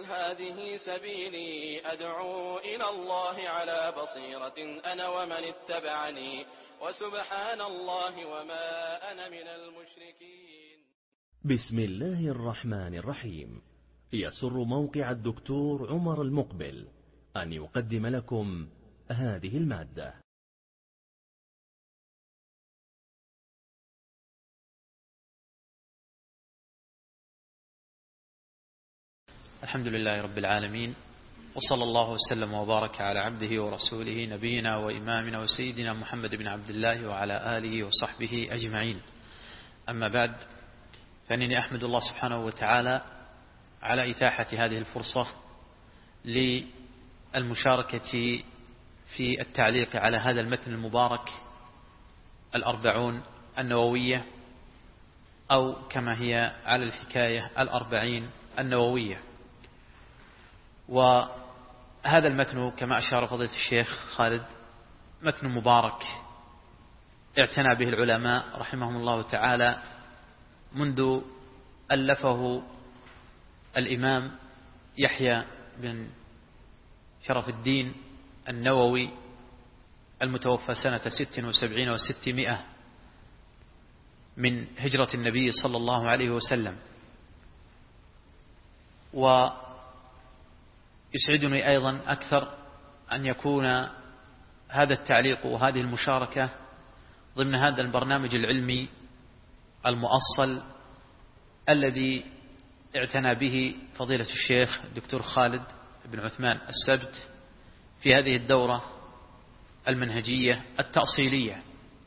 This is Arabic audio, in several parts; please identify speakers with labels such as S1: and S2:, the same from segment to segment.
S1: هذه سبيلي أدعو إلى الله على بصيرة أنا ومن اتبعني وسبحان الله وما أنا من المشركين.
S2: بسم الله الرحمن الرحيم. يسر موقع الدكتور عمر المقبل أن يقدم لكم هذه المادة.
S3: الحمد لله رب العالمين، وصلى الله وسلم وبارك على عبده ورسوله نبينا وإمامنا وسيدنا محمد بن عبد الله وعلى آله وصحبه أجمعين. أما بعد، فإنني أحمد الله سبحانه وتعالى على إتاحة هذه الفرصة للمشاركة في التعليق على هذا المتن المبارك 40 النووية، أو كما هي على الحكاية 40 النووية. وهذا المتن كما أشار فضيلة الشيخ خالد متن مبارك اعتنى به العلماء رحمهم الله تعالى منذ ألفه الإمام يحيى بن شرف الدين النووي المتوفى سنة 76 و600 من هجرة النبي صلى الله عليه وسلم. ويسعدني أيضا أكثر أن يكون هذا التعليق وهذه المشاركة ضمن هذا البرنامج العلمي المؤصل الذي اعتنى به فضيلة الشيخ الدكتور خالد بن عثمان السبت في هذه الدورة المنهجية التأصيلية.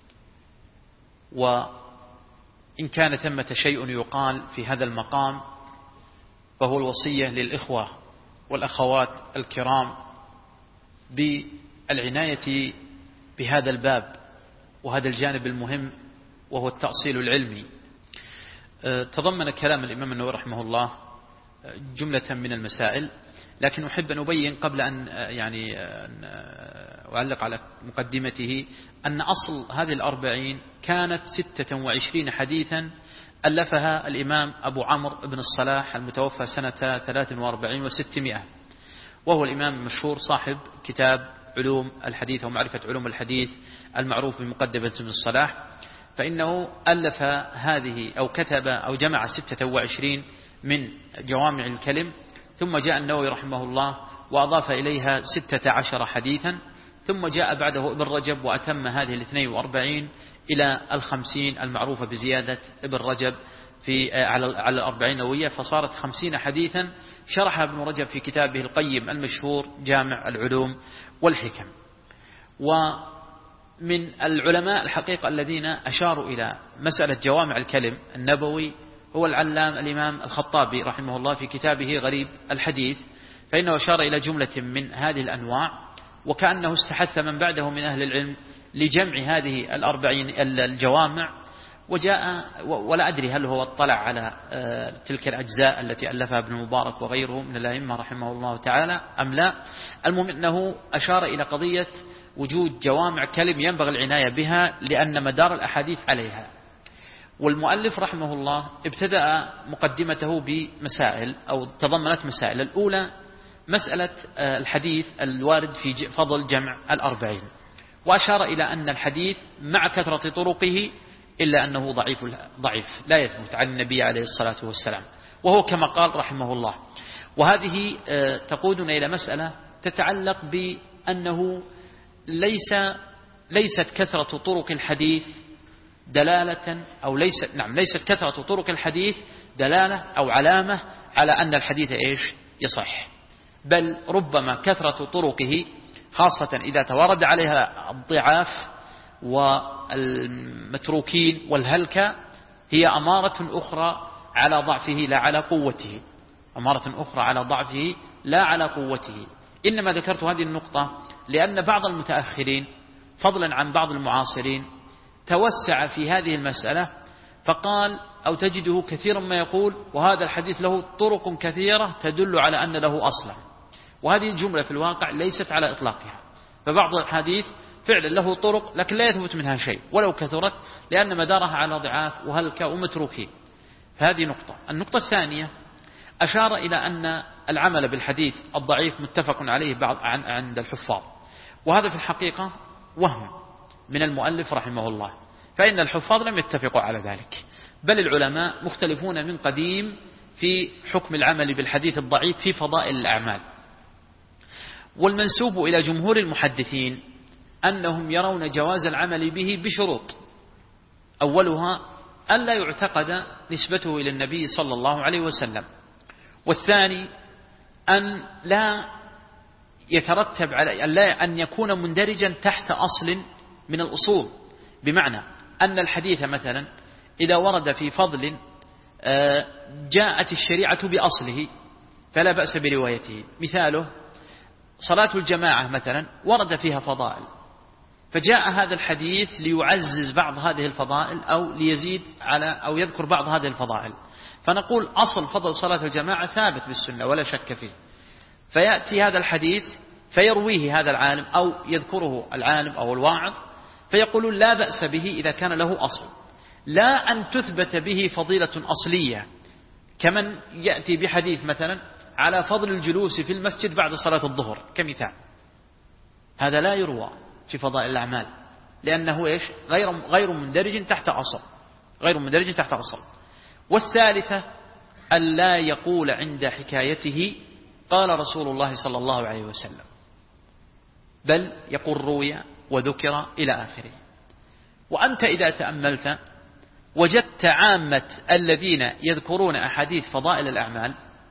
S3: وإن كان ثمة شيء يقال في هذا المقام فهو الوصية للإخوة والأخوات الكرام بالعناية بهذا الباب وهذا الجانب المهم وهو التأصيل العلمي. تضمن كلام الإمام النووي رحمه الله جملة من المسائل، لكن أحب أن أبين قبل أن أعلق على مقدمته أن أصل هذه 40 كانت 26 حديثا ألفها الإمام أبو عمرو بن الصلاح المتوفى سنة 43 و600، وهو الإمام المشهور صاحب كتاب علوم الحديث ومعرفة علوم الحديث المعروف بمقدمة ابن الصلاح. فإنه ألف هذه أو كتب أو جمع 26 من جوامع الكلم، ثم جاء النووي رحمه الله وأضاف إليها 16 حديثا، ثم جاء بعده ابن رجب وأتم هذه 42 إلى 50 المعروفة بزيادة ابن رجب على 40 نووية، فصارت 50 حديثا شرحها ابن رجب في كتابه القيم المشهور جامع العلوم والحكم. ومن العلماء الحقيقة الذين أشاروا إلى مسألة جوامع الكلم النبوي هو العلام الإمام الخطابي رحمه الله في كتابه غريب الحديث، فإنه أشار إلى جملة من هذه الأنواع، وكأنه استحث من بعده من أهل العلم لجمع هذه 40 الجوامع. وجاء ولا أدري هل هو اطلع على تلك الأجزاء التي ألفها ابن مبارك وغيره من الأئمة رحمه الله تعالى أم لا. المهم أنه أشار إلى قضية وجود جوامع كلم ينبغي العناية بها لأن مدار الأحاديث عليها. والمؤلف رحمه الله ابتدأ مقدمته بمسائل أو تضمنت مسائل. الأولى مسألة الحديث الوارد في فضل جمع 40، وأشار إلى أن الحديث مع كثرة طرقه إلا أنه ضعيف لا يثبت عن النبي عليه الصلاة والسلام، وهو كما قال رحمه الله. وهذه تقودنا إلى مسألة تتعلق بأنه ليست كثرة طرق الحديث دلالة أو ليست كثرة طرق الحديث دلالة أو علامة على أن الحديث يصح، بل ربما كثرة طرقه خاصة إذا تورد عليها الضعاف والمتروكين والهلكة هي أمارة أخرى على ضعفه لا على قوته، أمارة أخرى على ضعفه لا على قوته. إنما ذكرت هذه النقطة لأن بعض المتأخرين فضلا عن بعض المعاصرين توسع في هذه المسألة فقال أو تجده كثيرا ما يقول وهذا الحديث له طرق كثيرة تدل على أن له أصلا، وهذه الجملة في الواقع ليست على إطلاقها. فبعض الحديث فعلا له طرق لكن لا يثبت منها شيء ولو كثرت لأن مدارها على ضعاف وهلكة ومتروكين. فهذه نقطة. النقطة الثانية أشار إلى أن العمل بالحديث الضعيف متفق عليه عند الحفاظ، وهذا في الحقيقة وهم من المؤلف رحمه الله، فإن الحفاظ لم يتفقوا على ذلك، بل العلماء مختلفون من قديم في حكم العمل بالحديث الضعيف في فضائل الأعمال. والمنسوب إلى جمهور المحدثين أنهم يرون جواز العمل به بشروط، أولها أن لا يعتقد نسبته إلى النبي صلى الله عليه وسلم، والثاني أن لا يترتب على أن يكون مندرجا تحت أصل من الأصول، بمعنى أن الحديث مثلا إذا ورد في فضل جاءت الشريعة بأصله فلا بأس بروايته. مثاله صلاة الجماعة مثلا ورد فيها فضائل، فجاء هذا الحديث ليعزز بعض هذه الفضائل أو ليزيد على أو يذكر بعض هذه الفضائل، فنقول أصل فضل صلاة الجماعة ثابت بالسنة ولا شك فيه، فيأتي هذا الحديث فيرويه هذا العالم أو يذكره العالم أو الواعظ، فيقولون لا بأس به إذا كان له أصل، لا أن تثبت به فضيلة أصلية، كمن يأتي بحديث مثلا على فضل الجلوس في المسجد بعد صلاة الظهر كمثال، هذا لا يروى في فضائل الأعمال، لأنه غير مندرج تحت أصل، غير مندرج تحت أصل. والثالثة أن لا يقول عند حكايته قال رسول الله صلى الله عليه وسلم، بل يقول روي وذكر إلى آخره. وأنت إذا تأملت وجدت عامة الذين يذكرون أحاديث فضائل الأعمال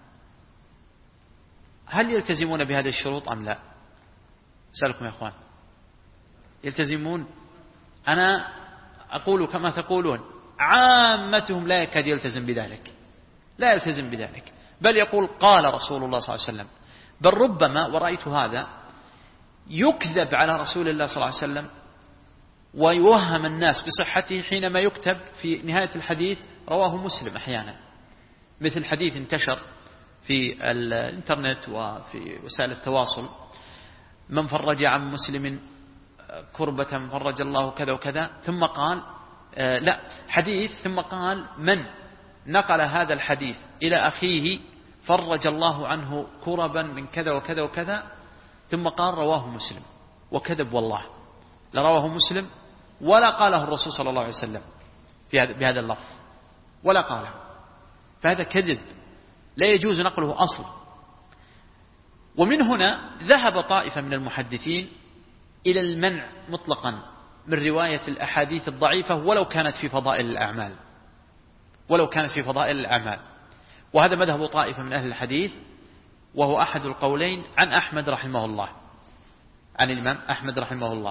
S3: هل يلتزمون بهذه الشروط أم لا؟ أسألكم يا أخوان، يلتزمون؟ أنا أقول كما تقولون، عامتهم لا يكاد يلتزم بذلك، لا يلتزم بذلك، بل يقول قال رسول الله صلى الله عليه وسلم، بل ربما ورأيت هذا يكذب على رسول الله صلى الله عليه وسلم ويوهم الناس بصحته حينما يكتب في نهاية الحديث رواه مسلم أحيانا، مثل حديث انتشر في الانترنت وفي وسائل التواصل: من فرج عن مسلم كربة فرج الله كذا وكذا، ثم قال حديث ثم قال من نقل هذا الحديث إلى أخيه فرج الله عنه كربا من كذا وكذا وكذا، ثم قال رواه مسلم، وكذب والله، لا رواه مسلم ولا قاله الرسول صلى الله عليه وسلم بهذا اللفظ ولا قاله، فهذا كذب لا يجوز نقله أصلا. ومن هنا ذهب طائفة من المحدثين إلى المنع مطلقا من رواية الأحاديث الضعيفة ولو كانت في فضائل الأعمال، ولو كانت في فضائل الأعمال، وهذا مذهب طائفة من أهل الحديث، وهو أحد القولين عن أحمد رحمه الله، عن الإمام أحمد رحمه الله.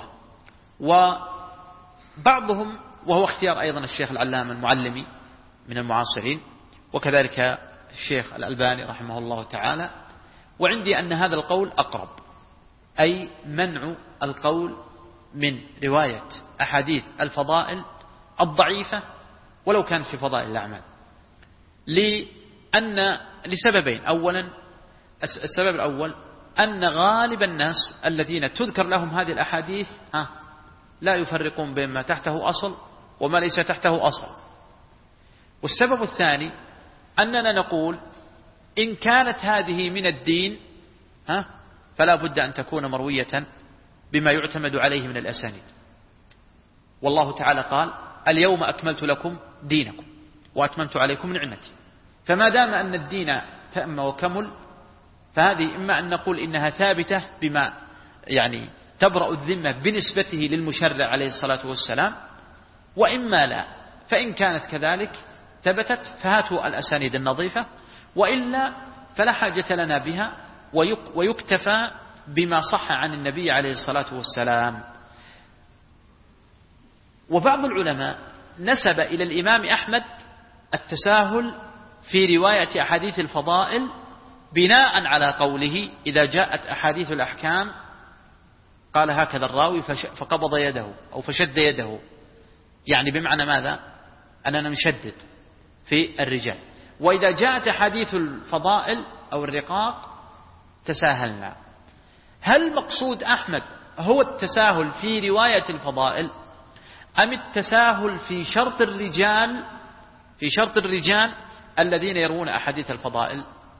S3: وبعضهم وهو اختيار أيضا الشيخ العلامة المعلمي من المعاصرين، وكذلك الشيخ الألباني رحمه الله تعالى، وعندي أن هذا القول أقرب، أي منع القول من رواية أحاديث الفضائل الضعيفة ولو كانت في فضائل الأعمال، لسببين. أولا، السبب الأول أن غالب الناس الذين تذكر لهم هذه الأحاديث لا يفرقون بين ما تحته أصل وما ليس تحته أصل. والسبب الثاني أننا نقول إن كانت هذه من الدين فلا بد أن تكون مروية بما يعتمد عليه من الأسانيد، والله تعالى قال اليوم أكملت لكم دينكم وأتممت عليكم نعمتي، فما دام أن الدين تم وكمل فهذه إما أن نقول إنها ثابتة بما يعني تبرأ الذمة بنسبته للمشرع عليه الصلاة والسلام، وإما لا، فإن كانت كذلك ثبتت فهاتوا الأسانيد النظيفة، وإلا فلا حاجة لنا بها ويكتفى بما صح عن النبي عليه الصلاة والسلام. وبعض العلماء نسب إلى الإمام أحمد التساهل في رواية أحاديث الفضائل بناء على قوله إذا جاءت أحاديث الأحكام قال هكذا الراوي فقبض يده أو فشد يده، يعني بمعنى ماذا؟ أننا نشدد في الرجال، وإذا جاءت أحاديث الفضائل أو الرقاق تساهلنا. هل مقصود أحمد هو التساهل في رواية الفضائل أم التساهل في شرط الرجال الذين يروون أحاديث الفضائل؟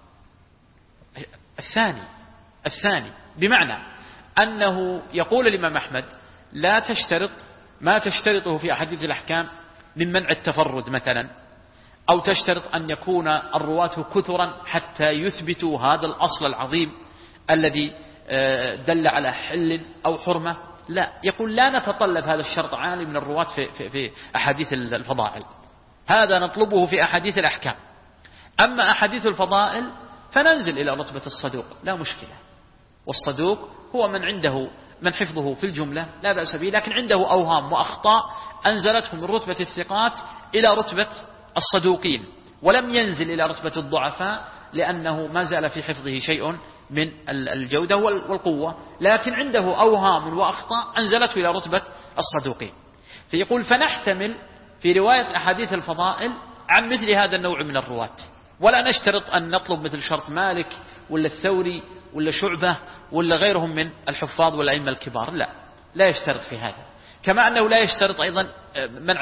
S3: الثاني بمعنى أنه يقول الإمام أحمد لا تشترط ما تشترطه في أحاديث الأحكام من منع التفرد مثلا، أو تشترط أن يكون الرواة كثرا حتى يثبتوا هذا الأصل العظيم الذي دل على حل أو حرمة. لا، يقول لا نتطلب هذا الشرط عالي من الرواة في أحاديث الفضائل، هذا نطلبه في أحاديث الأحكام. أما أحاديث الفضائل فننزل إلى رتبة الصدوق لا مشكلة، والصدوق هو من عنده من حفظه في الجملة لا بأس به، لكن عنده أوهام وأخطاء أنزلته من رتبة الثقات إلى رتبة الصدوقين، ولم ينزل إلى رتبة الضعفاء لأنه ما زال في حفظه شيء من الجودة والقوة، لكن عنده أوهام وأخطاء أنزلته إلى رتبة الصدوقين. فيقول فنحتمل في رواية أحاديث الفضائل عن مثل هذا النوع من الرواة، ولا نشترط أن نطلب مثل شرط مالك ولا الثوري ولا شعبة ولا غيرهم من الحفاظ والأئمة الكبار، لا يشترط في هذا. كما أنه لا يشترط أيضا منع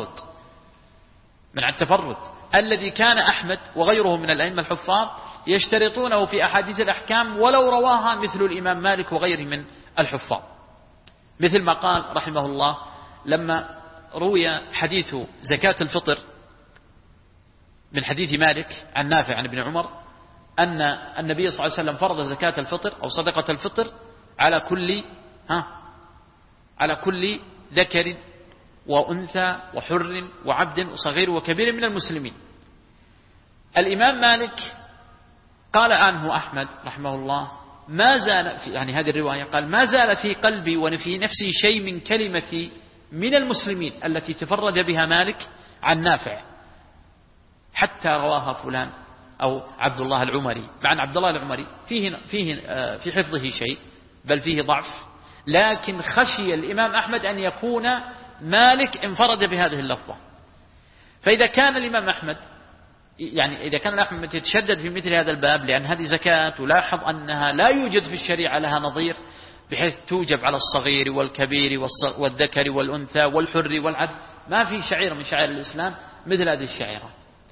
S3: التفرد الذي كان أحمد وغيره من الأئمة الحفاظ يشترطونه في أحاديث الأحكام ولو رواها مثل الإمام مالك وغيره من الحفاظ، مثل ما قال رحمه الله لما روي حديث زكاة الفطر من حديث مالك عن نافع عن ابن عمر أن النبي صلى الله عليه وسلم فرض زكاة الفطر أو صدقة الفطر على كل ذكر وأنثى وحر وعبد وصغير وكبير من المسلمين. الإمام مالك قال عنه أحمد رحمه الله ما زال في هذه الرواية قال ما زال في قلبي وفي نفسي شيء من كلمة من المسلمين التي تفرد بها مالك عن نافع حتى رواها فلان أو عبد الله العمري، مع أن عبد الله العمري في حفظه شيء بل فيه ضعف، لكن خشي الإمام أحمد أن يكون مالك انفرد بهذه اللفظة. فإذا كان الإمام أحمد إذا كان أحمد يتشدد في مثل هذا الباب، لأن هذه زكاة ولاحظ أنها لا يوجد في الشريعة لها نظير بحيث توجب على الصغير والكبير والذكر والأنثى والحر والعبد، ما في شعيرة من شعائر الإسلام مثل هذه الشعيرة،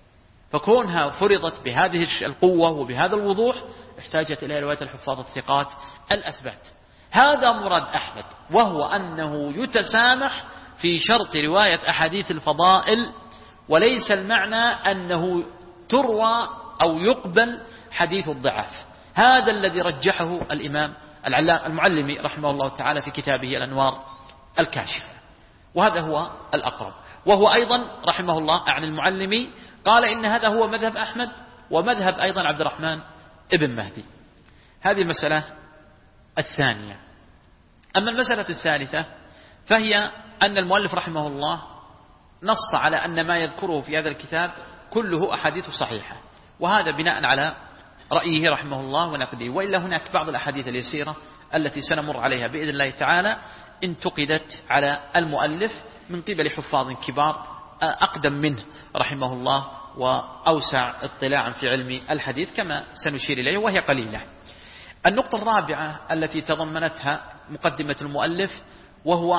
S3: فكونها فرضت بهذه القوة وبهذا الوضوح احتاجت إلى رواية الحفاظ الثقات الأثبات. هذا مراد أحمد، وهو أنه يتسامح في شرط رواية أحاديث الفضائل، وليس المعنى أنه تروى أو يقبل حديث الضعاف. هذا الذي رجحه الإمام المعلمي رحمه الله تعالى في كتابه الأنوار الكاشفة، وهذا هو الأقرب. وهو أيضا رحمه الله عن المعلمي قال إن هذا هو مذهب أحمد ومذهب أيضا عبد الرحمن ابن مهدي. هذه المسألة الثانية. أما المسألة الثالثة فهي أن المؤلف رحمه الله نص على أن ما يذكره في هذا الكتاب كله أحاديث صحيحة، وهذا بناء على رأيه رحمه الله ونقده، وإلا هناك بعض الأحاديث اليسيرة التي سنمر عليها بإذن الله تعالى انتقدت على المؤلف من قبل حفاظ كبار أقدم منه رحمه الله وأوسع اطلاعا في علم الحديث كما سنشير إليه، وهي قليلة. النقطة الرابعة التي تضمنتها مقدمة المؤلف وهو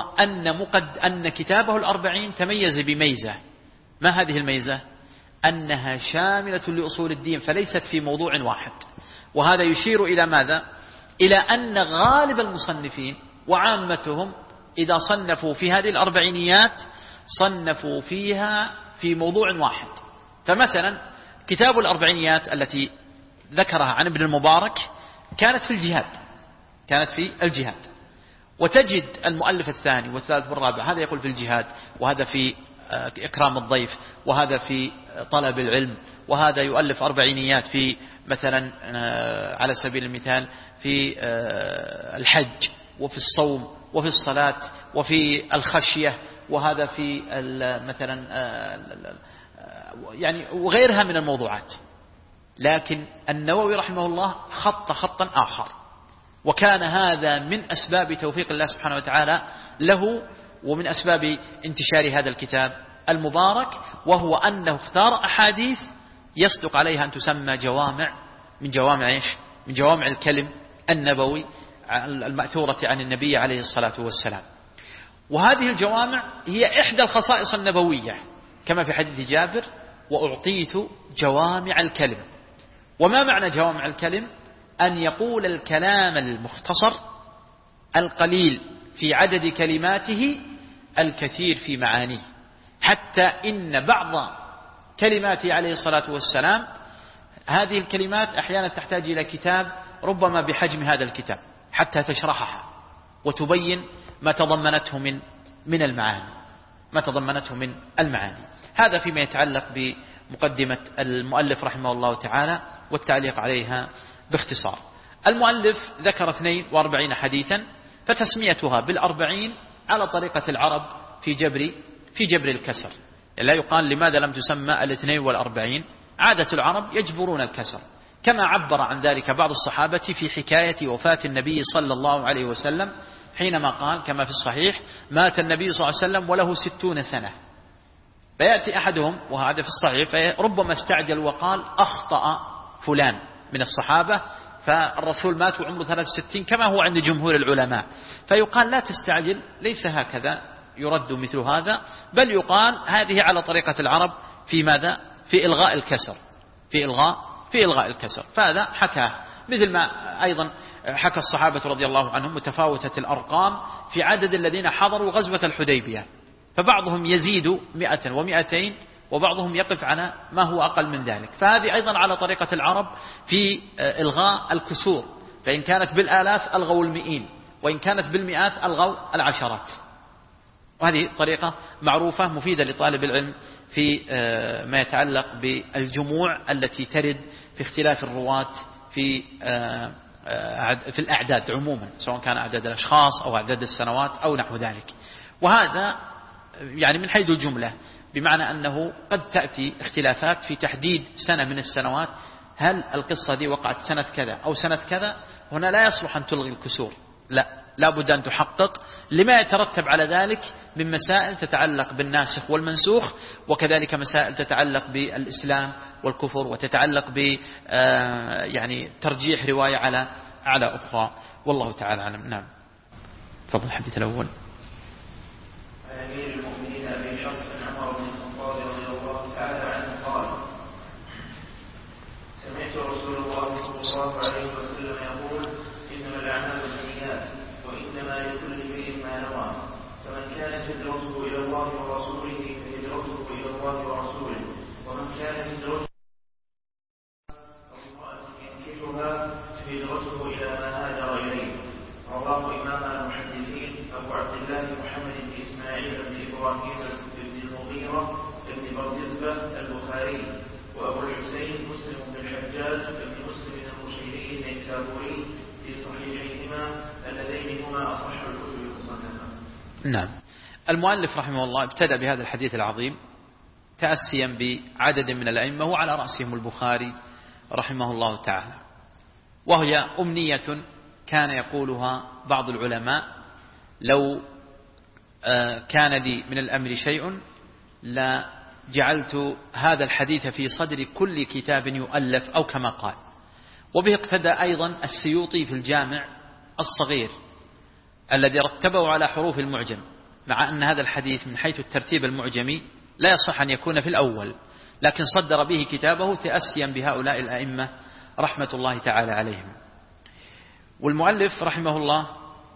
S3: أن كتابه الأربعين تميز بميزة. ما هذه الميزة؟ أنها شاملة لأصول الدين فليست في موضوع واحد. وهذا يشير إلى ماذا؟ إلى أن غالب المصنفين وعامتهم إذا صنفوا في هذه الأربعينيات صنفوا فيها في موضوع واحد. فمثلا كتاب الأربعينيات التي ذكرها عن ابن المبارك كانت في الجهاد، وتجد المؤلف الثاني والثالث والرابع هذا يقول في الجهاد، وهذا في إكرام الضيف، وهذا في طلب العلم، وهذا يؤلف أربعينيات في مثلا على سبيل المثال في الحج وفي الصوم وفي الصلاة وفي الخشية، وهذا في مثلا وغيرها من الموضوعات. لكن النووي رحمه الله خط خطا آخر، وكان هذا من أسباب توفيق الله سبحانه وتعالى له ومن أسباب انتشار هذا الكتاب المبارك، وهو أنه اختار أحاديث يصدق عليها أن تسمى جوامع من جوامع الكلم النبوي المأثورة عن النبي عليه الصلاة والسلام. وهذه الجوامع هي إحدى الخصائص النبوية كما في حديث جابر: وأعطيت جوامع الكلم. وما معنى جوامع الكلم؟ أن يقول الكلام المختصر القليل في عدد كلماته الكثير في معانيه، حتى إن بعض كلماته عليه الصلاة والسلام هذه الكلمات أحيانا تحتاج إلى كتاب ربما بحجم هذا الكتاب حتى تشرحها وتبين ما تضمنته من المعاني. هذا فيما يتعلق بمقدمة المؤلف رحمه الله تعالى والتعليق عليها باختصار. المؤلف ذكر 42 حديثا، فتسميتها بالأربعين على طريقة العرب في جبر الكسر. لا يقال لماذا لم تسمى 42، عادة العرب يجبرون الكسر، كما عبر عن ذلك بعض الصحابة في حكاية وفاة النبي صلى الله عليه وسلم، حينما قال كما في الصحيح: مات النبي صلى الله عليه وسلم وله 60 سنة. فيأتي أحدهم وهذا في الصحيح فربما استعجل وقال: أخطأ فلان من الصحابة، فالرسول مات وعمره 63 كما هو عند جمهور العلماء. فيقال: لا تستعجل، ليس هكذا يرد مثل هذا، بل يقال هذه على طريقة العرب في ماذا؟ في إلغاء الكسر، في إلغاء الكسر. فهذا حكاه، مثل ما أيضا حكى الصحابة رضي الله عنهم متفاوتة الأرقام في عدد الذين حضروا غزوة الحديبية، فبعضهم يزيد 100 و200 وبعضهم يقف على ما هو أقل من ذلك. فهذه أيضا على طريقة العرب في إلغاء الكسور، فإن كانت بالآلاف ألغوا المئين، وإن كانت بالمئات ألغوا العشرات. وهذه طريقة معروفة مفيدة لطالب العلم في ما يتعلق بالجموع التي ترد في اختلاف الرواة في الأعداد عموما، سواء كان أعداد الأشخاص أو أعداد السنوات أو نحو ذلك. وهذا يعني من حيث الجملة، بمعنى أنه قد تأتي اختلافات في تحديد سنة من السنوات، هل القصة دي وقعت سنة كذا أو سنة كذا، هنا لا يصلح أن تلغي الكسور، لا بد أن تحقق لما يترتب على ذلك من مسائل تتعلق بالناسخ والمنسوخ، وكذلك مسائل تتعلق بالإسلام والكفر، وتتعلق ب يعني ترجيح رواية على أخرى، والله تعالى أعلم. نعم، تفضل الحديث الأول.
S4: أمير المؤمنين أبي حفص عمر بن الخطاب رضي الله تعالى عنه قال: سمعت رسول الله صلى الله عليه وسلم يقول: إنما الأعمال بالنيات وإنما لكل امرئ ما نوى، فمن كانت هجرته إلى الله ورسوله فهجرته إلى الله ورسوله، ومن كانت هجرته ينكحها فهجرته إلى ما هاجر إليه. رواه إمام المحدثين أبو عبد الله محمد بن إسماعيل بن إبراهيم بن المغيرة بن بردزبة البخاري، وأبو الحسين مسلم بن الحجاج بن مسلم المشيري النيسابوري في صحيحيهما اللذين هما أصح الكتب المصنفة.
S3: نعم. المؤلف رحمه الله ابتدأ بهذا الحديث العظيم تأسيا بعدد من الأئمة وعلى رأسهم البخاري رحمه الله تعالى، وهي أمنية كان يقولها بعض العلماء: لو كان لي من الأمر شيء لا جعلت هذا الحديث في صدر كل كتاب يؤلف، أو كما قال. وبه اقتدى أيضا السيوطي في الجامع الصغير الذي رتبه على حروف المعجم، مع أن هذا الحديث من حيث الترتيب المعجمي لا يصح أن يكون في الأول، لكن صدر به كتابه تأسيا بهؤلاء الأئمة رحمة الله تعالى عليهم. والمؤلف رحمه الله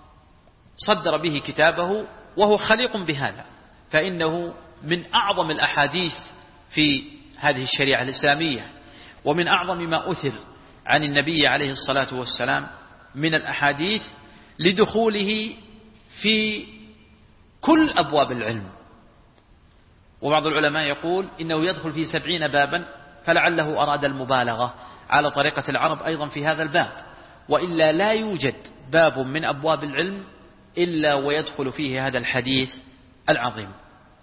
S3: صدر به كتابه وهو خليق بهذا، فإنه من أعظم الأحاديث في هذه الشريعة الإسلامية، ومن أعظم ما أثر عن النبي عليه الصلاة والسلام من الأحاديث لدخوله في كل أبواب العلم. وبعض العلماء يقول إنه يدخل في 70 بابا، فلعله أراد المبالغة على طريقة العرب أيضا في هذا الباب، وإلا لا يوجد باب من أبواب العلم إلا ويدخل فيه هذا الحديث العظيم.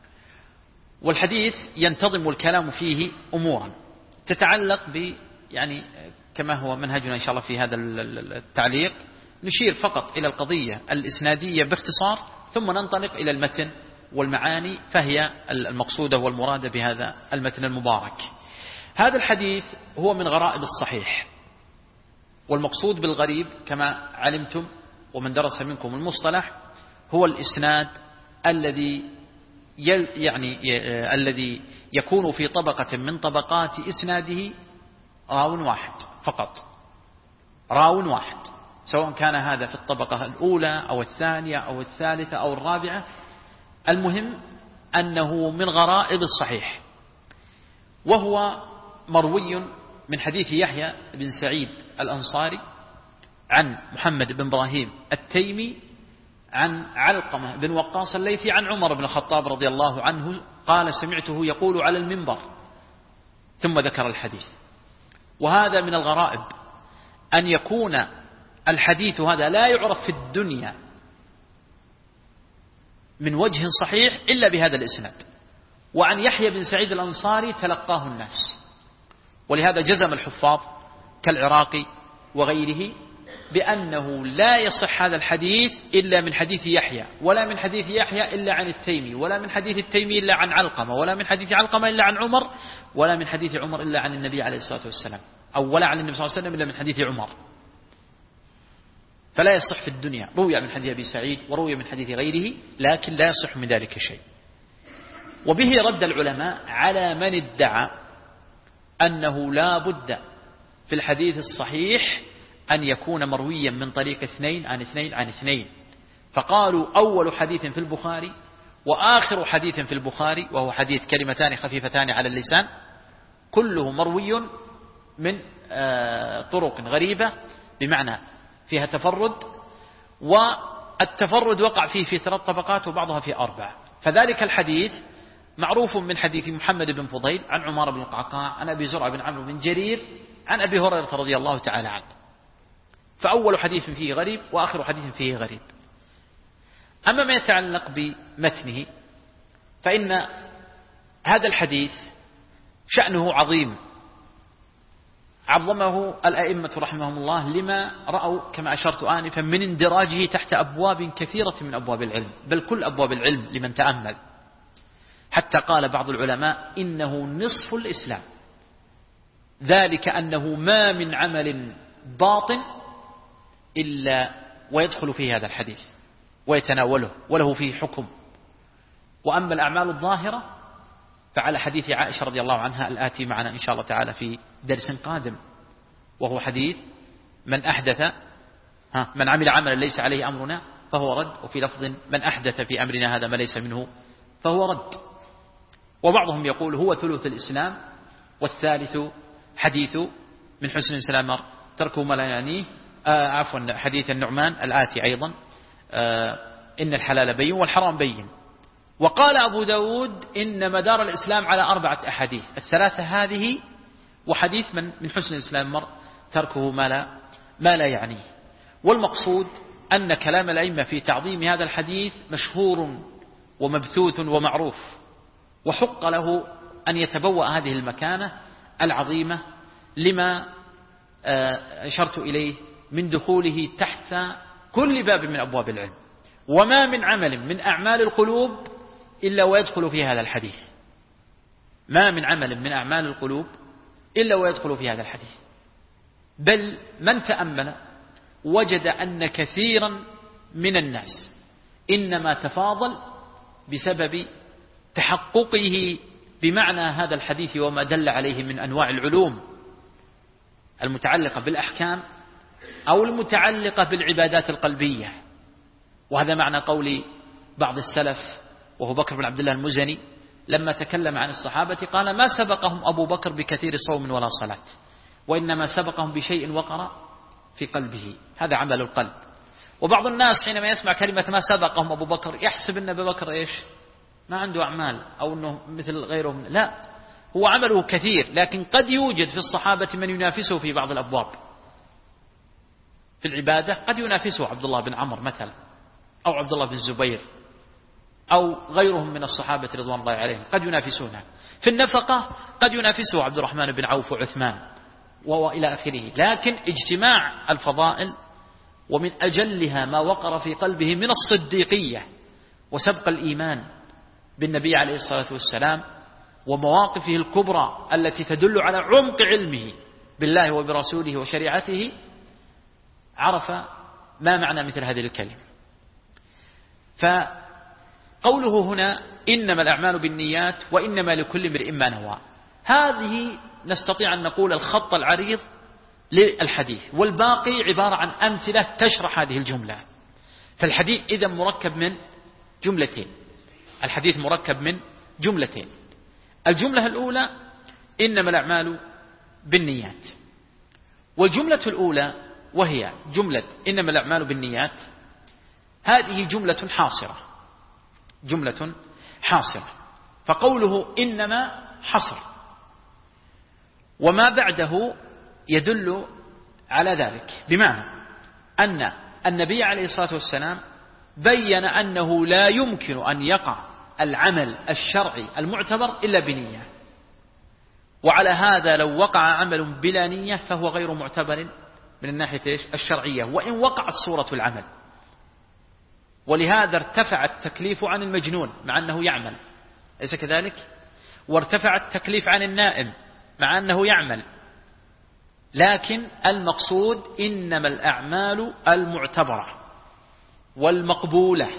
S3: والحديث ينتظم الكلام فيه أمورا تتعلق يعني كما هو منهجنا إن شاء الله في هذا التعليق، نشير فقط إلى القضية الإسنادية باختصار، ثم ننطلق إلى المتن والمعاني، فهي المقصودة والمرادة بهذا المتن المبارك. هذا الحديث هو من غرائب الصحيح، والمقصود بالغريب كما علمتم ومن درس منكم المصطلح هو الإسناد الذي الذي يكون في طبقة من طبقات إسناده راو واحد فقط، راو واحد، سواء كان هذا في الطبقة الأولى أو الثانية أو الثالثة أو الرابعة، المهم أنه من غرائب الصحيح. وهو مروي من حديث يحيى بن سعيد الأنصاري عن محمد بن إبراهيم التيمي عن علقمة بن وقاص الليثي عن عمر بن الخطاب رضي الله عنه قال: سمعته يقول على المنبر، ثم ذكر الحديث. وهذا من الغرائب أن يكون الحديث هذا لا يعرف في الدنيا من وجه صحيح إلا بهذا الإسناد. وعن يحيى بن سعيد الأنصاري تلقاه الناس، ولهذا جزم الحفاظ كالعراقي وغيره بأنه لا يصح هذا الحديث إلا من حديث يحيى، ولا من حديث يحيى إلا عن التيمي، ولا من حديث التيمي إلا عن علقمة، ولا من حديث علقمة إلا عن عمر، ولا من حديث عمر إلا عن النبي عليه الصلاة والسلام، أو ولا عن النبي صلى الله عليه وسلم إلا من حديث عمر. فلا يصح في الدنيا. روي من حديث أبي سعيد وروي من حديث غيره، لكن لا يصح من ذلك شيء. وبه رد العلماء على من ادعى أنه لا بد في الحديث الصحيح أن يكون مرويا من طريق 2 عن 2 عن 2، فقالوا أول حديث في البخاري وآخر حديث في البخاري، وهو حديث كلمتان خفيفتان على اللسان، كله مروي من طرق غريبة، بمعنى فيها تفرد، والتفرد وقع فيه في 3 طبقات وبعضها في 4. فذلك الحديث معروف من حديث محمد بن فضيل عن عمار بن القعقاع عن أبي زرع بن عمرو بن جرير عن أبي هريرة رضي الله تعالى عنه، فأول حديث فيه غريب وآخر حديث فيه غريب. أما ما يتعلق بمتنه فإن هذا الحديث شأنه عظيم، عظمه الأئمة رحمهم الله لما رأوا كما أشرت آنفا من اندراجه تحت أبواب كثيرة من أبواب العلم، بل كل أبواب العلم لمن تأمل، حتى قال بعض العلماء إنه نصف الإسلام، ذلك أنه ما من عمل باطن إلا ويدخل فيه هذا الحديث ويتناوله وله فيه حكم. وأما الأعمال الظاهرة فعلى حديث عائشة رضي الله عنها الآتي معنا إن شاء الله تعالى في درس قادم، وهو حديث من عمل عملا ليس عليه أمرنا فهو رد، وفي لفظ من أحدث في أمرنا هذا ما ليس منه فهو رد. وبعضهم يقول هو ثلث الإسلام، والثالث حديث من حسن الإسلام تركه ما لا يعنيه، حديث النعمان الآتي أيضا إن الحلال بين والحرام بين. وقال أبو داود إن مدار الإسلام على 4 أحاديث، 3 هذه وحديث من حسن الإسلام المرء تركه ما لا يعنيه. والمقصود أن كلام الأئمة في تعظيم هذا الحديث مشهور ومبثوث ومعروف، وحق له أن يتبوأ هذه المكانة العظيمة لما أشرت إليه من دخوله تحت كل باب من أبواب العلم. وما من عمل من أعمال القلوب إلا ويدخل في هذا الحديث، ما من عمل من أعمال القلوب إلا ويدخل في هذا الحديث. بل من تأمل وجد أن كثيرا من الناس إنما تفاضل بسبب تحققه بمعنى هذا الحديث وما دل عليه من أنواع العلوم المتعلقة بالأحكام أو المتعلقة بالعبادات القلبية. وهذا معنى قول بعض السلف وهو بكر بن عبد الله المزني لما تكلم عن الصحابة قال ما سبقهم أبو بكر بكثير صوم ولا صلاة، وإنما سبقهم بشيء وقر في قلبه، هذا عمل القلب. وبعض الناس حينما يسمع كلمة ما سبقهم أبو بكر يحسب أن أبو بكر إيش؟ ما عنده أعمال أو أنه مثل غيره. لا، هو عمله كثير، لكن قد يوجد في الصحابة من ينافسه في بعض الأبواب في العبادة، قد ينافسه عبد الله بن عمرو مثلا، أو عبد الله بن الزبير، أو غيرهم من الصحابة رضوان الله عليهم قد ينافسونه. في النفقة قد ينافسه عبد الرحمن بن عوف وعثمان وإلى آخره. لكن اجتماع الفضائل ومن أجلها ما وقر في قلبه من الصديقية وسبق الإيمان بالنبي عليه الصلاة والسلام ومواقفه الكبرى التي تدل على عمق علمه بالله وبرسوله وشريعته، عرف ما معنى مثل هذه الكلمة. فقوله هنا إنما الأعمال بالنيات وإنما لكل امرئ ما نوى، هذه نستطيع أن نقول الخط العريض للحديث، والباقي عبارة عن أمثلة تشرح هذه الجملة. فالحديث إذا مركب من جملتين، الحديث مركب من جملتين. الجملة الأولى إنما الأعمال بالنيات، والجملة الأولى وهي جملة إنما الأعمال بالنيات هذه جملة حاصرة، جملة حاصرة، فقوله إنما حصر، وما بعده يدل على ذلك، بمعنى أن النبي عليه الصلاة والسلام بين أنه لا يمكن أن يقع العمل الشرعي المعتبر إلا بنية، وعلى هذا لو وقع عمل بلا نية فهو غير معتبر من الناحية الشرعية وإن وقعت صورة العمل. ولهذا ارتفع التكليف عن المجنون مع أنه يعمل، أليس كذلك؟ وارتفع التكليف عن النائم مع أنه يعمل، لكن المقصود إنما الأعمال المعتبرة والمقبولة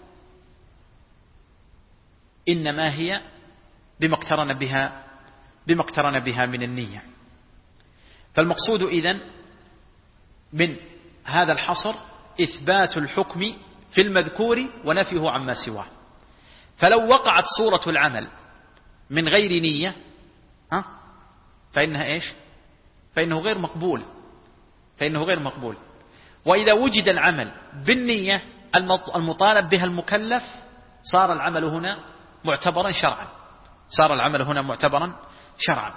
S3: إنما هي بما اقترن بها من النية. فالمقصود إذن من هذا الحصر إثبات الحكم في المذكور ونفيه عما سواه. فلو وقعت صورة العمل من غير نية فإنها إيش؟ فإنه غير مقبول. وإذا وجد العمل بالنية المطالب بها المكلف صار العمل هنا معتبرا شرعا.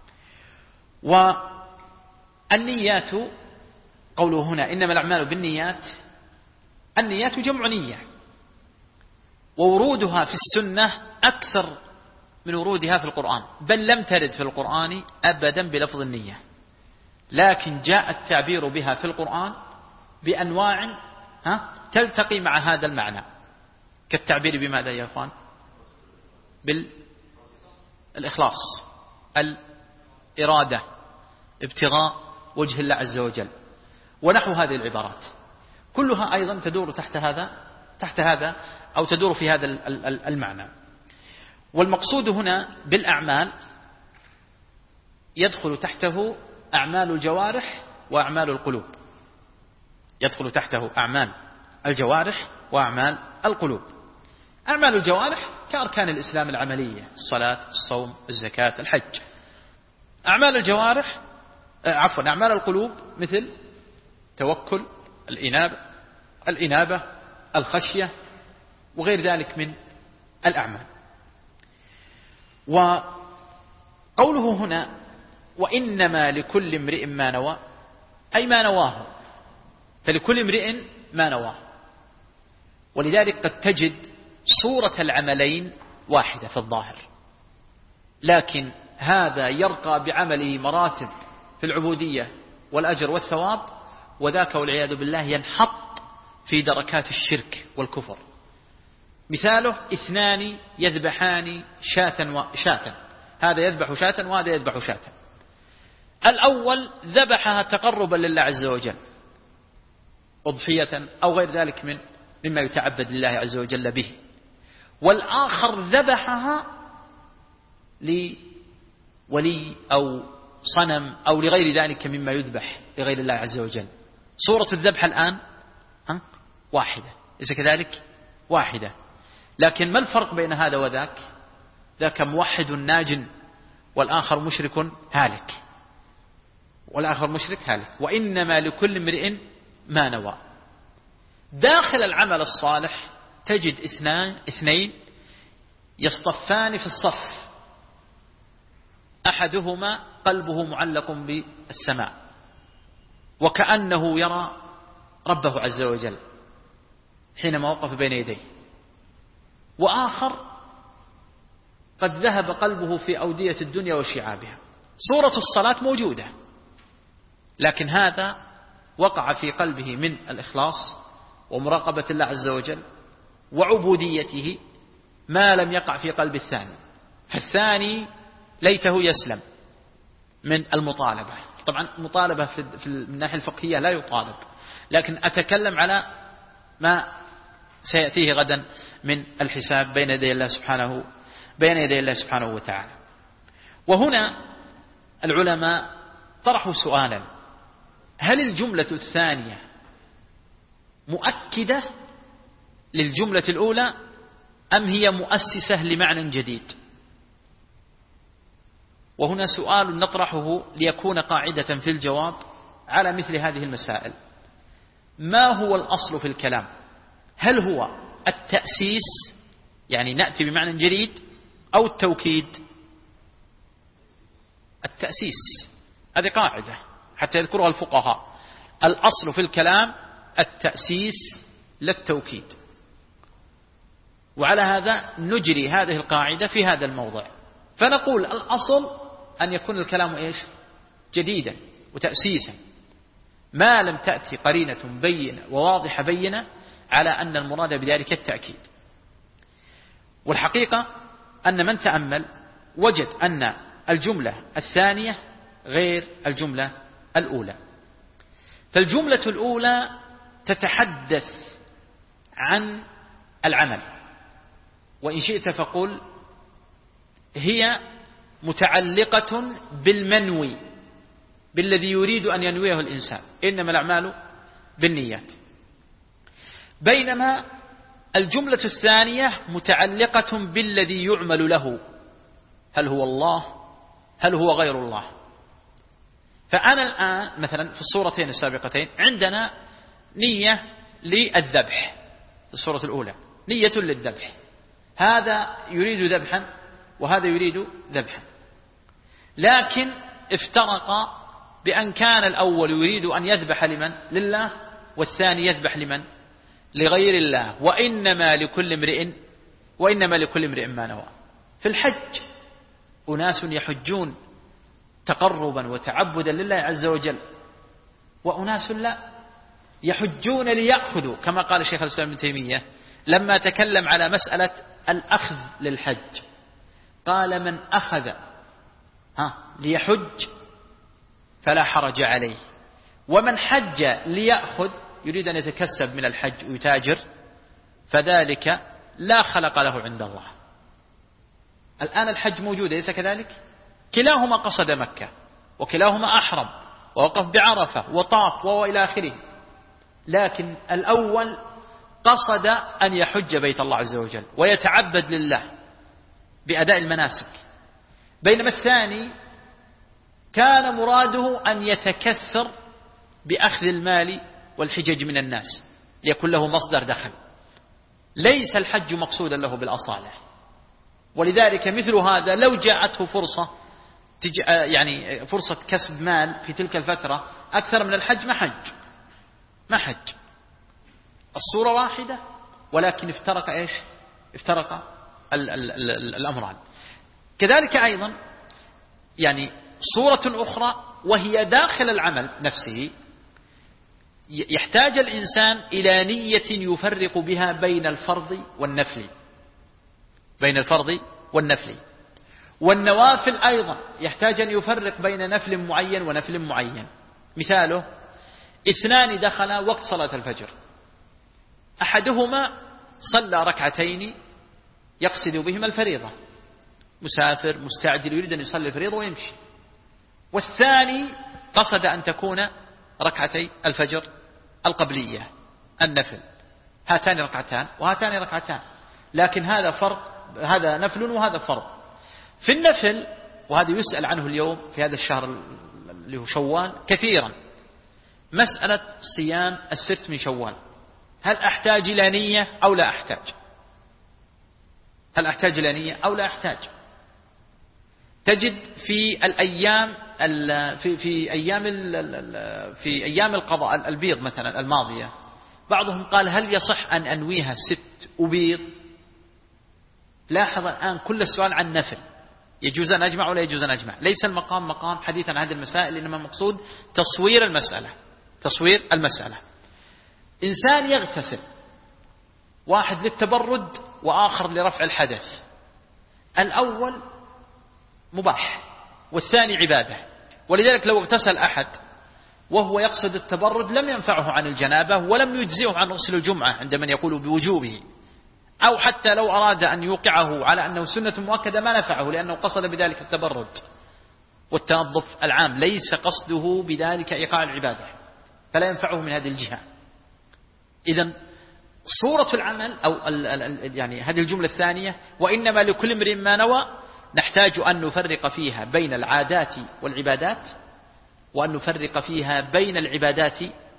S3: والنيات قوله هنا إنما الأعمال بالنيات، النيات جمع نية، وورودها في السنة أكثر من ورودها في القرآن، بل لم ترد في القرآن أبدا بلفظ النية، لكن جاء التعبير بها في القرآن بأنواع تلتقي مع هذا المعنى، كالتعبير بماذا يا أخوان؟ بالإخلاص، الإرادة، ابتغاء وجه الله عز وجل، ونحو هذه العبارات كلها أيضا تدور تحت هذا أو تدور في هذا المعنى. والمقصود هنا بالأعمال يدخل تحته أعمال الجوارح وأعمال القلوب، يدخل تحته أعمال الجوارح وأعمال القلوب. أعمال الجوارح كأركان الإسلام العملية، الصلاة، الصوم، الزكاة، الحج. أعمال الجوارح أعمال القلوب مثل توكل، الإنابة، الخشية، وغير ذلك من الأعمال. وقوله هنا وإنما لكل امرئ ما نوى، أي ما نواه، فلكل امرئ ما نواه. ولذلك قد تجد صورة العملين واحدة في الظاهر، لكن هذا يرقى بعمله مراتب في العبودية والأجر والثواب، وذاك والعياذ بالله ينحط في دركات الشرك والكفر. مثاله اثنان يذبحان شاة، هذا يذبح شاة وهذا يذبح شاة. الأول ذبحها تقربا لله عز وجل، أضحية أو غير ذلك مما يتعبد لله عز وجل به، والآخر ذبحها لولي أو صنم أو لغير ذلك مما يذبح لغير الله عز وجل. صورة الذبح الآن واحدة، ليس كذلك؟ واحدة، لكن ما الفرق بين هذا وذاك؟ ذاك موحد ناج والآخر مشرك هالك، وإنما لكل امرئ ما نوى. داخل العمل الصالح تجد اثنين يصطفان في الصف، أحدهما قلبه معلق بالسماء وكأنه يرى ربه عز وجل حينما وقف بين يديه، وآخر قد ذهب قلبه في أودية الدنيا وشعابها. صورة الصلاة موجودة، لكن هذا وقع في قلبه من الإخلاص ومراقبة الله عز وجل وعبوديته ما لم يقع في قلب الثاني، فالثاني ليته يسلم من المطالبة. طبعا المطالبة في الناحية الفقهية لا يطالب، لكن أتكلم على ما سيأتيه غدا من الحساب بين يدي الله سبحانه وتعالى. وهنا العلماء طرحوا سؤالا هل الجملة الثانية مؤكدة للجملة الأولى أم هي مؤسسة لمعنى جديد؟ وهنا سؤال نطرحه ليكون قاعدة في الجواب على مثل هذه المسائل. ما هو الأصل في الكلام؟ هل هو التأسيس، يعني نأتي بمعنى جديد، أو التوكيد؟ التأسيس، هذه قاعدة حتى يذكرها الفقهاء. الأصل في الكلام التأسيس للتوكيد، وعلى هذا نجري هذه القاعدة في هذا الموضع. فنقول الأصل أن يكون الكلام إيش؟ جديدا وتأسيسا، ما لم تأتي قرينة بينة وواضحة بينة على أن المراد بذلك التأكيد. والحقيقة أن من تأمل وجد أن الجملة الثانية غير الجملة الأولى. فالجملة الأولى تتحدث عن العمل، وإن شئت فقل هي متعلقة بالمنوي، بالذي يريد أن ينويه الإنسان، إنما الأعمال بالنيات. بينما الجملة الثانية متعلقة بالذي يعمل له، هل هو الله هل هو غير الله. فأنا الآن مثلا في الصورتين السابقتين عندنا نية للذبح، في الصورة الأولى نية للذبح، هذا يريد ذبحا وهذا يريد ذبحا، لكن افترق بأن كان الأول يريد أن يذبح لمن؟ لله، والثاني يذبح لمن؟ لغير الله. وإنما لكل امرئ ما نوى. في الحج أناس يحجون تقربا وتعبدا لله عز وجل، وأناس لا، يحجون ليأخذوا، كما قال الشيخ الإسلام ابن تيمية لما تكلم على مسألة الأخذ للحج، قال من أخذ ليحج فلا حرج عليه، ومن حج ليأخذ يريد أن يتكسب من الحج ويتاجر فذلك لا خلق له عند الله. الآن الحج موجود ليس كذلك؟ كلاهما قصد مكة وكلاهما أحرم ووقف بعرفة وطاف وإلى آخره، لكن الأول قصد أن يحج بيت الله عز وجل ويتعبد لله بأداء المناسك، بينما الثاني كان مراده أن يتكثر بأخذ المال والحجج من الناس ليكون له مصدر دخل، ليس الحج مقصودا له بالأصالة. ولذلك مثل هذا لو جاءته فرصة يعني فرصة كسب مال في تلك الفترة أكثر من الحج ما حج. الصورة واحدة ولكن افترق إيش؟ افترق الأمران. كذلك أيضا يعني صورة أخرى وهي داخل العمل نفسه، يحتاج الإنسان إلى نية يفرق بها بين الفرض والنفل، والنوافل أيضا يحتاج أن يفرق بين نفل معين ونفل معين. مثاله 2 دخل وقت صلاة الفجر، أحدهما صلى ركعتين يقصد بهما الفريضة، مسافر مستعجل يريد أن يصلي الفريضة ويمشي، والثاني قصد أن تكون ركعتي الفجر القبلية النفل، هاتان ركعتان وهاتان ركعتان، لكن هذا فرق، هذا نفل وهذا فرض. في النفل، وهذا يسأل عنه اليوم في هذا الشهر اللي هو شوال كثيرا، مسألة صيام 6 من شوال، هل أحتاج إلى نية أو لا أحتاج؟ تجد في الأيام في أيام القضاء البيض مثلا الماضية، بعضهم قال هل يصح أن أنويها 6 أبيض؟ لاحظ الآن كل السؤال عن نفل، يجوز أن أجمع ولا يجوز أن أجمع؟ ليس المقام مقام حديث عن هذه المسائل، إنما مقصود تصوير المسألة. إنسان يغتسل، واحد للتبرد وآخر لرفع الحدث، الأول مباح والثاني عبادة، ولذلك لو اغتسل أحد وهو يقصد التبرد لم ينفعه عن الجنابة ولم يجزئه عن غسل الجمعة عند من يقول بوجوبه، أو حتى لو أراد أن يوقعه على أنه سنة مؤكدة ما نفعه، لأنه قصد بذلك التبرد والتنظف العام، ليس قصده بذلك إيقاع العبادة. فلا ينفعه من هذه الجهة. إذن صورة العمل أو يعني هذه الجملة الثانية وإنما لكل امرئ ما نوى، نحتاج أن نفرق فيها بين العادات والعبادات، وأن نفرق فيها بين العبادات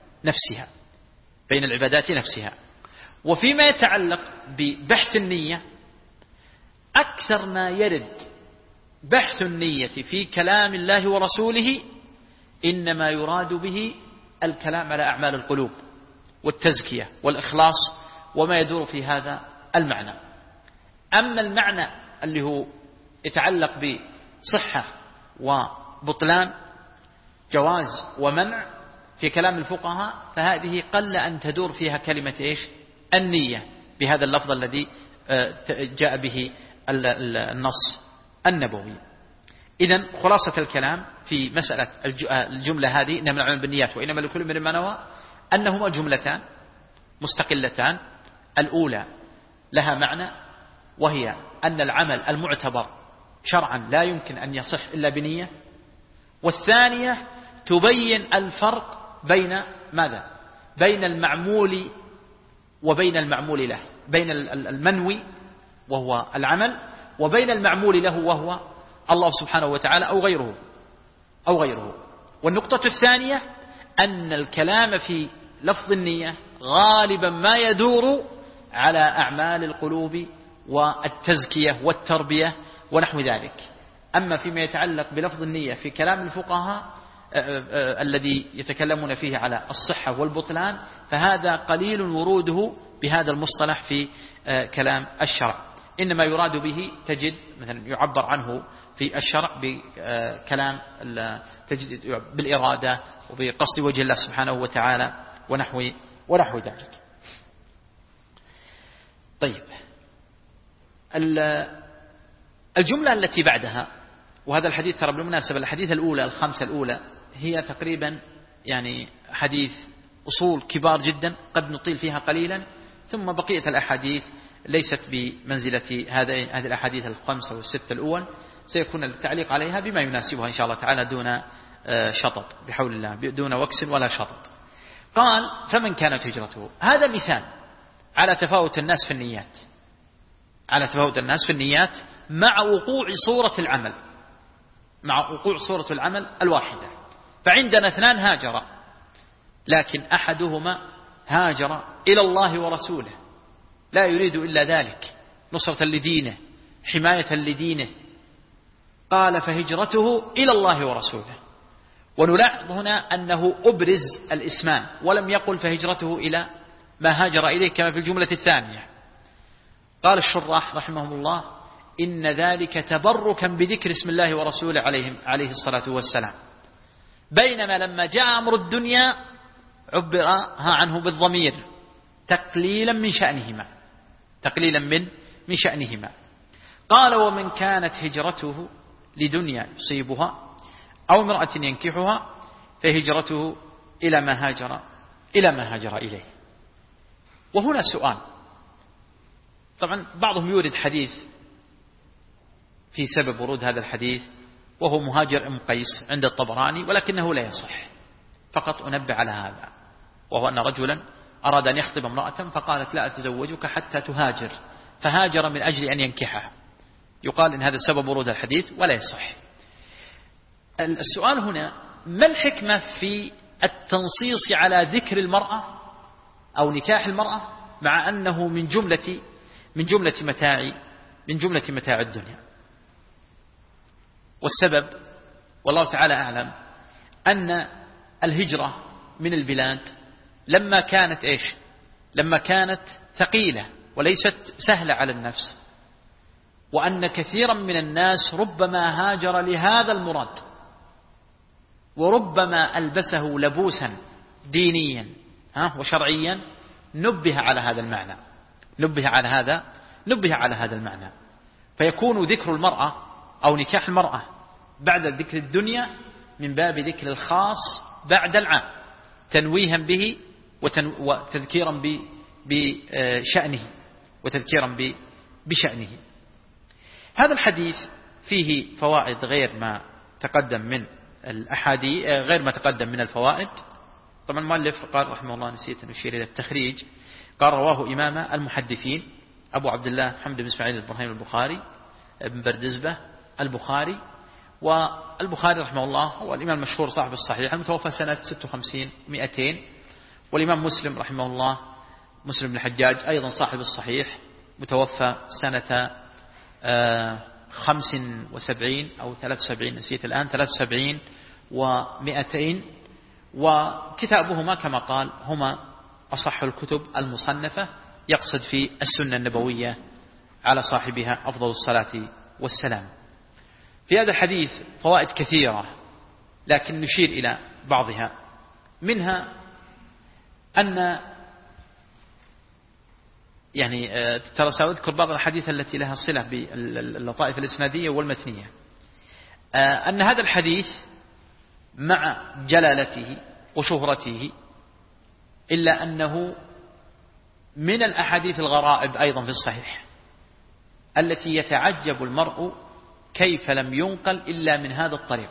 S3: نفسها. وفيما يتعلق ببحث النية، أكثر ما يرد بحث النية في كلام الله ورسوله إنما يراد به الكلام على أعمال القلوب والتزكية والإخلاص وما يدور في هذا المعنى. أما المعنى اللي هو يتعلق بصحة وبطلان، جواز ومنع في كلام الفقهاء، فهذه قل أن تدور فيها كلمة النية بهذا اللفظ الذي جاء به النص النبوي. إذن خلاصة الكلام في مسألة الجملة هذه إنما العمل بالنيات وإنما لكل امرئ ما نوى، أنهما جملتان مستقلتان. الأولى لها معنى، وهي أن العمل المعتبر شرعا لا يمكن أن يصح إلا بنية. والثانية تبين الفرق بين ماذا؟ بين المعمول وبين المعمول له، بين المنوي وهو العمل وبين المعمول له وهو الله سبحانه وتعالى أو غيره. والنقطة الثانية أن الكلام في لفظ النية غالبا ما يدور على أعمال القلوب والتزكية والتربية ونحو ذلك. أما فيما يتعلق بلفظ النية في كلام الفقهاء الذي يتكلمون فيه على الصحة والبطلان، فهذا قليل وروده بهذا المصطلح في كلام الشرع. إنما يراد به تجد مثلا يعبر عنه في الشرع بكلام تجد بالإرادة وبقصد وجه الله سبحانه وتعالى ونحو ذلك. طيب، الجملة التي بعدها، وهذا الحديث ترى بالمناسبة الحديث الأولى الخمسة الأولى هي تقريبا يعني حديث أصول كبار جدا قد نطيل فيها قليلا، ثم بقية الأحاديث ليست بمنزلة هذه الأحاديث الخمسة والستة الأول، سيكون التعليق عليها بما يناسبها إن شاء الله تعالى دون شطط بحول الله، دون وكس ولا شطط. قال فمن كانت هجرته، هذا مثال على تفاوت الناس في النيات مع وقوع صورة العمل الواحدة. فعندنا اثنان هاجر، لكن أحدهما هاجر إلى الله ورسوله لا يريد إلا ذلك، نصرة لدينه، حماية لدينه، قال فهجرته إلى الله ورسوله. ونلاحظ هنا أنه أبرز الإسمان ولم يقل فهجرته إلى ما هاجر إليه كما في الجملة الثانية. قال الشراح رحمهم الله إن ذلك تبركا بذكر اسم الله ورسوله عليه الصلاة والسلام، بينما لما جاء أمر الدنيا عبرها عنه بالضمير تقليلا من شأنهما. قال ومن كانت هجرته لدنيا يصيبها أو امرأة ينكحها فهجرته إلى ما هاجر إليه. وهنا سؤال، طبعا بعضهم يورد حديث في سبب ورود هذا الحديث وهو مهاجر أم قيس عند الطبراني، ولكنه لا يصح. فقط أنبه على هذا، وهو أن رجلا أراد أن يخطب امرأة فقالت لا أتزوجك حتى تهاجر، فهاجر من أجل أن ينكحها. يقال إن هذا سبب ورود الحديث ولا يصح. السؤال هنا ما الحكمة في التنصيص على ذكر المرأة أو نكاح المرأة مع أنه من جملة متاع الدنيا؟ والسبب والله تعالى أعلم أن الهجرة من البلاد لما كانت ثقيلة وليست سهلة على النفس، وأن كثيرا من الناس ربما هاجر لهذا المراد، وربما ألبسه لبوسا دينيا وشرعيا نبه على هذا المعنى، فيكون ذكر المرأة أو نكاح المرأة بعد ذكر الدنيا من باب ذكر الخاص بعد العام، تنويها به وتذكيرا بشأنه. هذا الحديث فيه فوائد غير ما تقدم من الفوائد. طبعا المؤلف قال رحمه الله، نسيت أن أشير إلى التخريج، قال رواه إمام المحدثين أبو عبد الله محمد بن إسماعيل البرهيمي البخاري ابن بردزبة البخاري. والبخاري رحمه الله هو الإمام المشهور صاحب الصحيح المتوفى سنة 56-200. والإمام مسلم رحمه الله مسلم بن الحجاج أيضا صاحب الصحيح متوفى سنة 75 أو 73 نسيت الآن 73 و200. وكتابهما كما قال هما أصح الكتب المصنفة، يقصد في السنة النبوية على صاحبها أفضل الصلاة والسلام. في هذا الحديث فوائد كثيرة لكن نشير إلى بعضها. منها أن يعني ترى سأذكر بعض الحديث التي لها صلة باللطائف الإسنادية والمتنية. أن هذا الحديث مع جلالته وشهرته إلا أنه من الأحاديث الغرائب أيضا في الصحيح التي يتعجب المرء كيف لم ينقل إلا من هذا الطريق.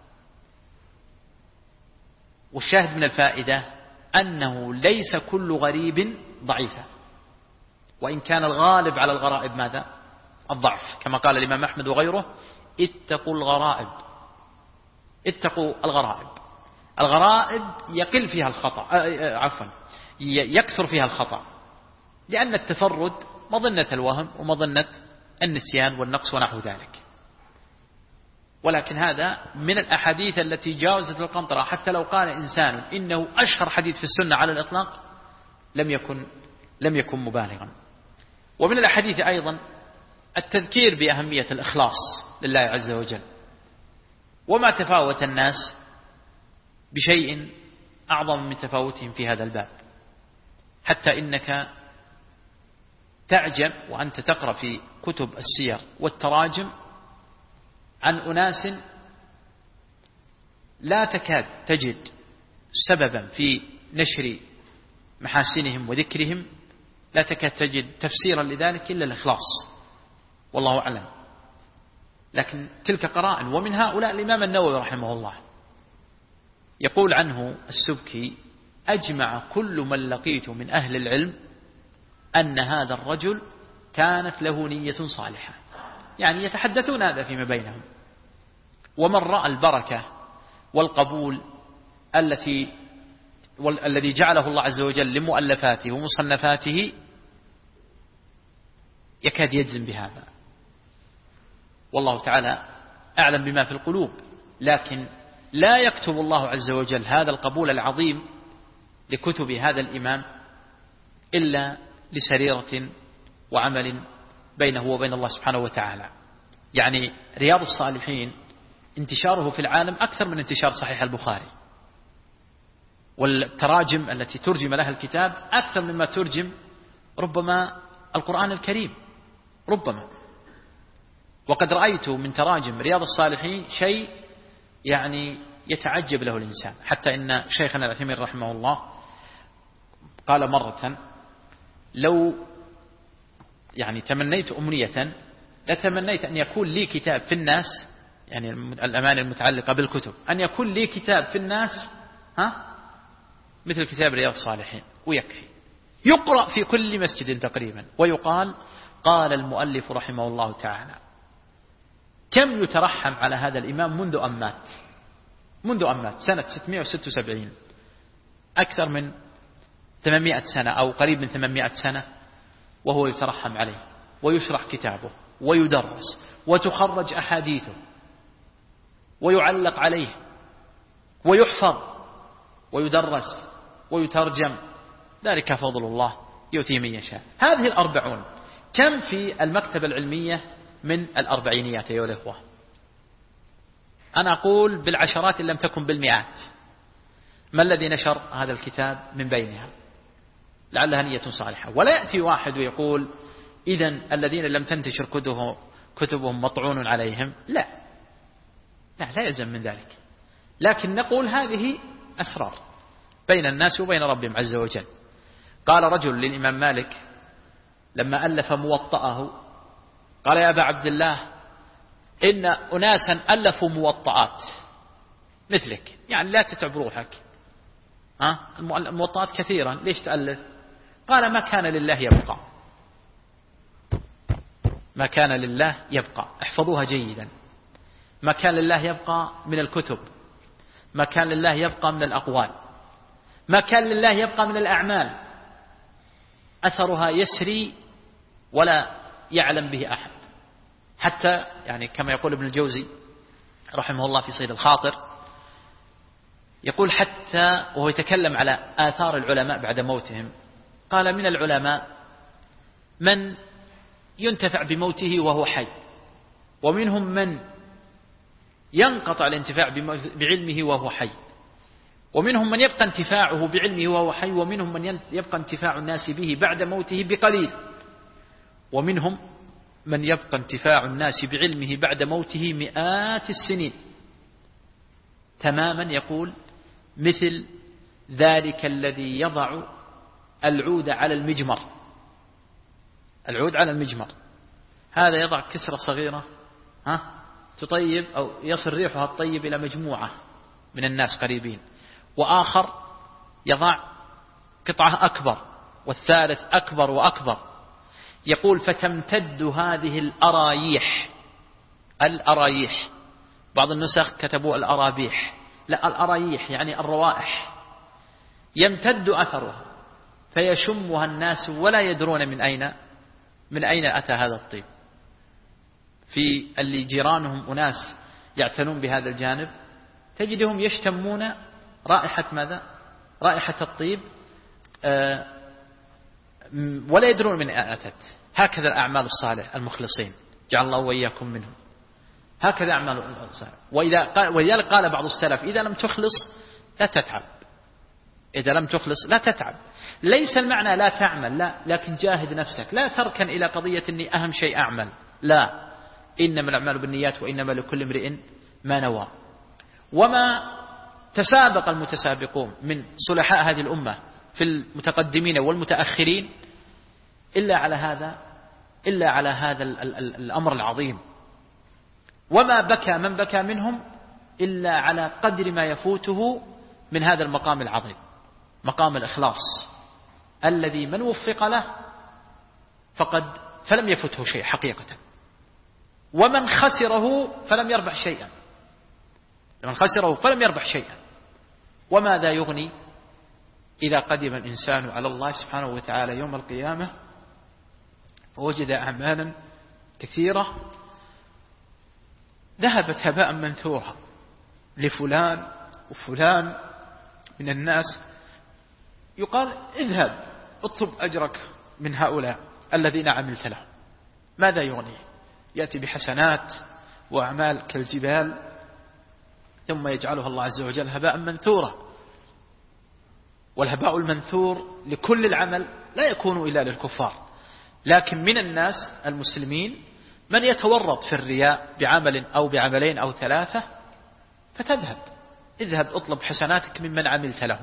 S3: والشاهد من الفائدة أنه ليس كل غريب ضعيفا، وإن كان الغالب على الغرائب ماذا؟ الضعف، كما قال الإمام أحمد وغيره اتقوا الغرائب، اتقوا الغرائب. الغرائب يقل فيها الخطأ، يكثر فيها الخطأ، لأن التفرد مظنة الوهم ومظنة النسيان والنقص ونحو ذلك. ولكن هذا من الأحاديث التي جاوزت القنطرة، حتى لو قال إنسان إنه أشهر حديث في السنة على الإطلاق لم يكن مبالغا. ومن الأحاديث أيضا التذكير بأهمية الإخلاص لله عز وجل، وما تفاوت الناس بشيء أعظم من تفاوتهم في هذا الباب، حتى إنك تعجب وأنت تقرأ في كتب السير والتراجم عن أناس لا تكاد تجد سببا في نشر محاسنهم وذكرهم، لا تكاد تجد تفسيرا لذلك إلا الإخلاص، والله أعلم. لكن تلك قرائن. ومن هؤلاء الإمام النووي رحمه الله، يقول عنه السبكي: أجمع كل من لقيت من أهل العلم أن هذا الرجل كانت له نية صالحة، يعني يتحدثون هذا فيما بينهم. ومن رأى البركة والقبول الذي جعله الله عز وجل لمؤلفاته ومصنفاته يكاد يجزم بهذا، والله تعالى أعلم بما في القلوب. لكن لا يكتب الله عز وجل هذا القبول العظيم لكتب هذا الإمام إلا لسريرة وعمل بينه وبين الله سبحانه وتعالى. يعني رياض الصالحين انتشاره في العالم أكثر من انتشار صحيح البخاري، والتراجم التي ترجم لها الكتاب أكثر مما ترجم ربما القرآن الكريم ربما. وقد رأيت من تراجم رياض الصالحين شيء يعني يتعجب له الإنسان، حتى إن شيخنا العثيمين رحمه الله قال مرة: لو يعني تمنيت أمنية لتمنيت أن يكون لي كتاب في الناس، يعني الأماني المتعلقة بالكتب، أن يكون لي كتاب في الناس مثل كتاب رياض الصالحين، ويكفي يقرأ في كل مسجد تقريبا، ويقال: قال المؤلف رحمه الله تعالى كم يترحم على هذا الإمام منذ أن مات سنة 676، أكثر من 800 سنة أو قريب من 800 سنة، وهو يترحم عليه ويشرح كتابه ويدرس وتخرج أحاديثه ويعلق عليه ويحفظ ويدرس ويترجم، ذلك فضل الله يؤتيه من يشاء. هذه 40 كم في المكتبة العلمية من 40 أيها الإخوة؟ أنا أقول بالعشرات إن لم تكن بالمئات. ما الذي نشر هذا الكتاب من بينها؟ لعلها نية صالحة. ولا يأتي واحد ويقول إذن الذين لم تنتشر كتبهم مطعون عليهم. لا يلزم من ذلك، لكن نقول هذه أسرار بين الناس وبين ربهم عز وجل. قال رجل للإمام مالك لما ألف موطأه، قال: يا أبا عبد الله، إن أناسا ألفوا موطئات مثلك، يعني لا تتعب روحك، الموطئات كثيرا، ليش تألف؟ قال ما كان لله يبقى، ما كان لله يبقى، احفظوها جيدا. ما كان لله يبقى من الكتب، ما كان لله يبقى من الأقوال، ما كان لله يبقى من الأعمال، أثرها يسري ولا يعلم به أحد. حتى يعني كما يقول ابن الجوزي رحمه الله في صيد الخاطر، يقول حتى وهو يتكلم على آثار العلماء بعد موتهم، قال من العلماء من ينتفع بموته وهو حي، ومنهم من ينقطع الانتفاع بعلمه وهو حي، ومنهم من يبقى انتفاعه بعلمه وهو حي، ومنهم من يبقى انتفاع الناس به بعد موته بقليل، ومنهم من يبقى انتفاع الناس بعلمه بعد موته مئات السنين تماما. يقول مثل ذلك الذي يضع العود على المجمر، العود على المجمر، هذا يضع كسرة صغيرة تطيب أو يصل ريحها الطيب إلى مجموعة من الناس قريبين، وآخر يضع قطعة أكبر، والثالث أكبر وأكبر. يقول فتمتد هذه الأرايح، الأرايح، بعض النسخ كتبوا الأرابيح، لا الأرايح يعني الروائح، يمتد أثرها فيشمها الناس ولا يدرون من أين أتى هذا الطيب. في اللي جيرانهم أناس يعتنون بهذا الجانب تجدهم يشتمون رائحة ماذا؟ رائحة الطيب ولا يدرون من أين أتت. هكذا الأعمال الصالح المخلصين، جعل الله وإياكم منهم. هكذا أعمال الصالح. ولذلك قال بعض السلف إذا لم تخلص لا تتعب، إذا لم تخلص لا تتعب. ليس المعنى لا تعمل، لا، لكن جاهد نفسك، لا تركن إلى قضية أني أهم شيء أعمل، لا، إنما الأعمال بالنيات وإنما لكل امرئ ما نوى. وما تسابق المتسابقون من صلحاء هذه الأمة في المتقدمين والمتأخرين إلا على هذا الأمر العظيم. وما بكى من بكى منهم إلا على قدر ما يفوته من هذا المقام العظيم، مقام الإخلاص الذي من وفق له فلم يفته شيء حقيقة، ومن خسره فلم يربح شيئا، من خسره فلم يربح شيئا. وماذا يغني إذا قدم الإنسان على الله سبحانه وتعالى يوم القيامة ووجد أعمالا كثيرة ذهبت هباء منثورا لفلان وفلان من الناس، يقال اذهب اطلب أجرك من هؤلاء الذين عملت لهم. ماذا يغني؟ يأتي بحسنات وأعمال كالجبال ثم يجعلها الله عز وجل هباء منثورا. والهباء المنثور لكل العمل لا يكون إلا للكفار، لكن من الناس المسلمين من يتورط في الرياء بعمل أو بعملين أو ثلاثة فتذهب، اذهب اطلب حسناتك ممن عملت له.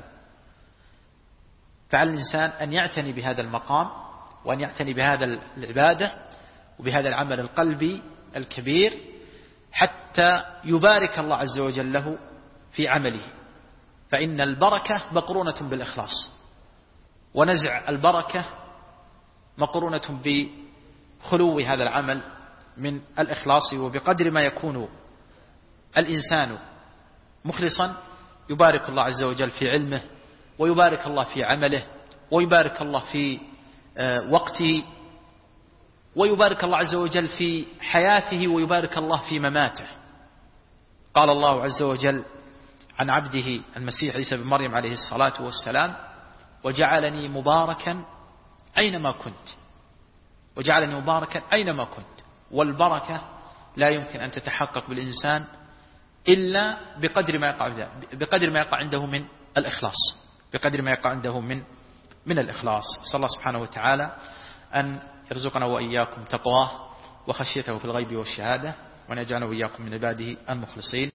S3: فعلى الإنسان أن يعتني بهذا المقام، وأن يعتني بهذا العبادة وبهذا العمل القلبي الكبير حتى يبارك الله عز وجل له في عمله. فإن البركة مقرونة بالإخلاص، ونزع البركة مقرونة بخلو هذا العمل من الإخلاص. وبقدر ما يكون الإنسان مخلصا يبارك الله عز وجل في علمه، ويبارك الله في عمله، ويبارك الله في وقته، ويبارك الله عز وجل في حياته، ويبارك الله في مماته. قال الله عز وجل عن عبده المسيح عيسى بن مريم عليه الصلاة والسلام: وجعلني مباركا أينما كنت، وجعلني مباركا أينما كنت. والبركة لا يمكن أن تتحقق بالإنسان إلا بقدر ما يقع عنده من الإخلاص، بقدر ما يقع عنده من الإخلاص. صلى الله سبحانه وتعالى أن يرزقنا وإياكم تقواه وخشيته في الغيب والشهادة، وأن يجعلنا وإياكم من عباده المخلصين.